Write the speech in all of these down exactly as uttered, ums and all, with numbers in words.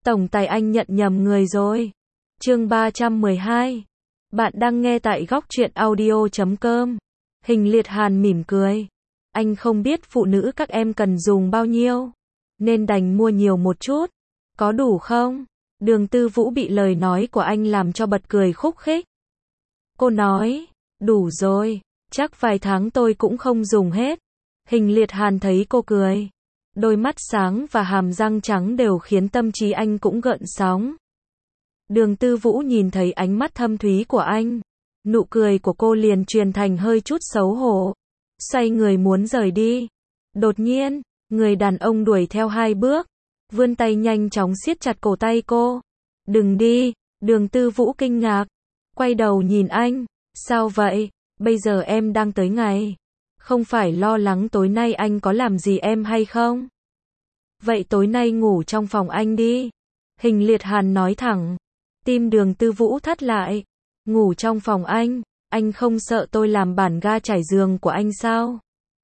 Tổng tài anh nhận nhầm người rồi. Chương ba trăm mười hai. Bạn đang nghe tại góc truyện audio chấm com. Hình Liệt Hàn mỉm cười. Anh không biết phụ nữ các em cần dùng bao nhiêu, nên đành mua nhiều một chút. Có đủ không? Đường Tư Vũ bị lời nói của anh làm cho bật cười khúc khích. Cô nói, đủ rồi, chắc vài tháng tôi cũng không dùng hết. Hình Liệt Hàn thấy cô cười, đôi mắt sáng và hàm răng trắng đều khiến tâm trí anh cũng gợn sóng. Đường Tư Vũ nhìn thấy ánh mắt thâm thúy của anh, nụ cười của cô liền truyền thành hơi chút xấu hổ, xoay người muốn rời đi. Đột nhiên, người đàn ông đuổi theo hai bước, vươn tay nhanh chóng siết chặt cổ tay cô. Đừng đi, Đường Tư Vũ kinh ngạc, quay đầu nhìn anh, sao vậy, bây giờ em đang tới ngày, không phải lo lắng tối nay anh có làm gì em hay không? Vậy tối nay ngủ trong phòng anh đi. Hình Liệt Hàn nói thẳng. Tim Đường Tư Vũ thắt lại. Ngủ trong phòng anh, anh không sợ tôi làm bản ga trải giường của anh sao?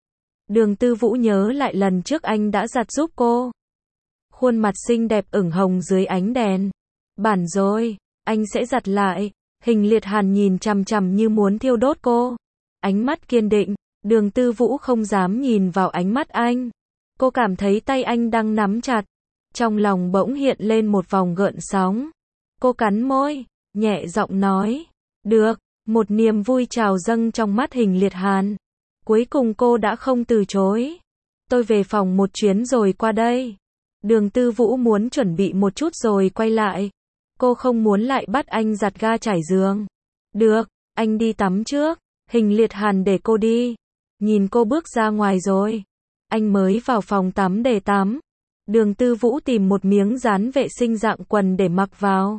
Đường Tư Vũ nhớ lại lần trước anh đã giặt giúp cô. Khuôn mặt xinh đẹp ửng hồng dưới ánh đèn. Bản rồi, anh sẽ giặt lại. Hình Liệt Hàn nhìn chằm chằm như muốn thiêu đốt cô. Ánh mắt kiên định, Đường Tư Vũ không dám nhìn vào ánh mắt anh. Cô cảm thấy tay anh đang nắm chặt. Trong lòng bỗng hiện lên một vòng gợn sóng. Cô cắn môi, nhẹ giọng nói. Được, một niềm vui trào dâng trong mắt Hình Liệt Hàn. Cuối cùng cô đã không từ chối. Tôi về phòng một chuyến rồi qua đây. Đường Tư Vũ muốn chuẩn bị một chút rồi quay lại. Cô không muốn lại bắt anh giặt ga trải giường. Được, anh đi tắm trước. Hình Liệt Hàn để cô đi. Nhìn cô bước ra ngoài rồi, anh mới vào phòng tắm để tắm. Đường Tư Vũ tìm một miếng dán vệ sinh dạng quần để mặc vào.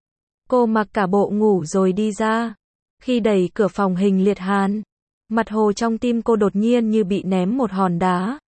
Cô mặc cả bộ ngủ rồi đi ra. Khi đẩy cửa phòng Hình Liệt Hàn, mặt hồ trong tim cô đột nhiên như bị ném một hòn đá.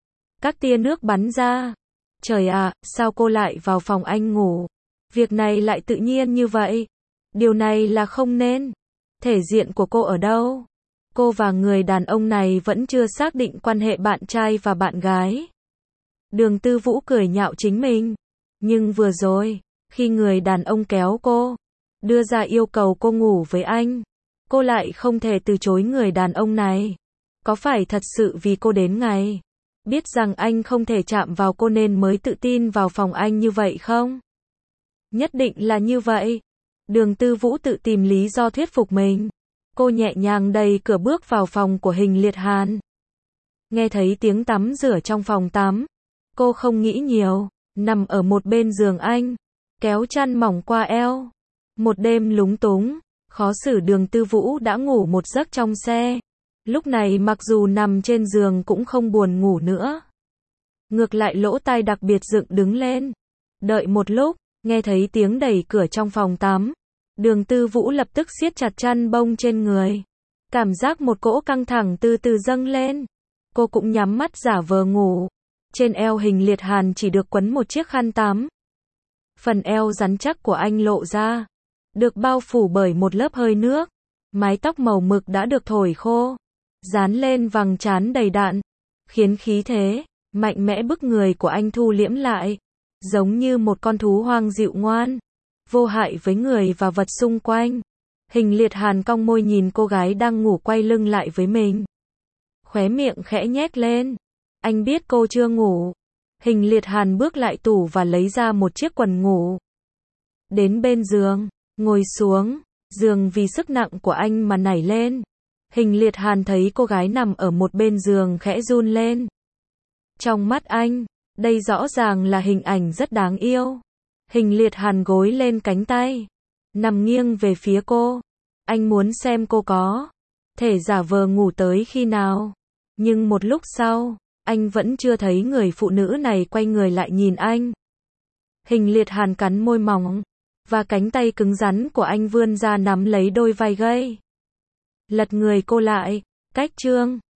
Các tia nước bắn ra. Trời ạ, sao cô lại vào phòng anh ngủ? Việc này lại tự nhiên như vậy. Điều này là không nên. Thể diện của cô ở đâu? Cô và người đàn ông này vẫn chưa xác định quan hệ bạn trai và bạn gái. Đường Tư Vũ cười nhạo chính mình. Nhưng vừa rồi, khi người đàn ông kéo cô, đưa ra yêu cầu cô ngủ với anh, cô lại không thể từ chối người đàn ông này. Có phải thật sự vì cô đến ngày, biết rằng anh không thể chạm vào cô nên mới tự tin vào phòng anh như vậy không? Nhất định là như vậy. Đường Tư Vũ tự tìm lý do thuyết phục mình. Cô nhẹ nhàng đẩy cửa bước vào phòng của Hình Liệt Hàn. Nghe thấy tiếng tắm rửa trong phòng tắm, cô không nghĩ nhiều, nằm ở một bên giường anh, kéo chăn mỏng qua eo. Một đêm lúng túng, khó xử Đường Tư Vũ đã ngủ một giấc trong xe. Lúc này mặc dù nằm trên giường cũng không buồn ngủ nữa. Ngược lại lỗ tai đặc biệt dựng đứng lên. Đợi một lúc, nghe thấy tiếng đẩy cửa trong phòng tắm. Đường Tư Vũ lập tức siết chặt chăn bông trên người. Cảm giác một cỗ căng thẳng từ từ dâng lên. Cô cũng nhắm mắt giả vờ ngủ. Trên eo Hình Liệt Hàn chỉ được quấn một chiếc khăn tắm. Phần eo rắn chắc của anh lộ ra, được bao phủ bởi một lớp hơi nước. Mái tóc màu mực đã được thổi khô, dán lên vầng trán đầy đặn, khiến khí thế mạnh mẽ bức người của anh thu liễm lại, giống như một con thú hoang dịu ngoan, vô hại với người và vật xung quanh. Hình Liệt Hàn cong môi nhìn cô gái đang ngủ quay lưng lại với mình. Khóe miệng khẽ nhếch lên. Anh biết cô chưa ngủ. Hình Liệt Hàn bước lại tủ và lấy ra một chiếc quần ngủ. Đến bên giường, ngồi xuống, giường vì sức nặng của anh mà nảy lên. Hình Liệt Hàn thấy cô gái nằm ở một bên giường khẽ run lên. Trong mắt anh, đây rõ ràng là hình ảnh rất đáng yêu. Hình Liệt Hàn gối lên cánh tay, nằm nghiêng về phía cô. Anh muốn xem cô có thể giả vờ ngủ tới khi nào. Nhưng một lúc sau, anh vẫn chưa thấy người phụ nữ này quay người lại nhìn anh. Hình Liệt Hàn cắn môi mỏng, và cánh tay cứng rắn của anh vươn ra nắm lấy đôi vai gầy. Lật người cô lại, cách chương.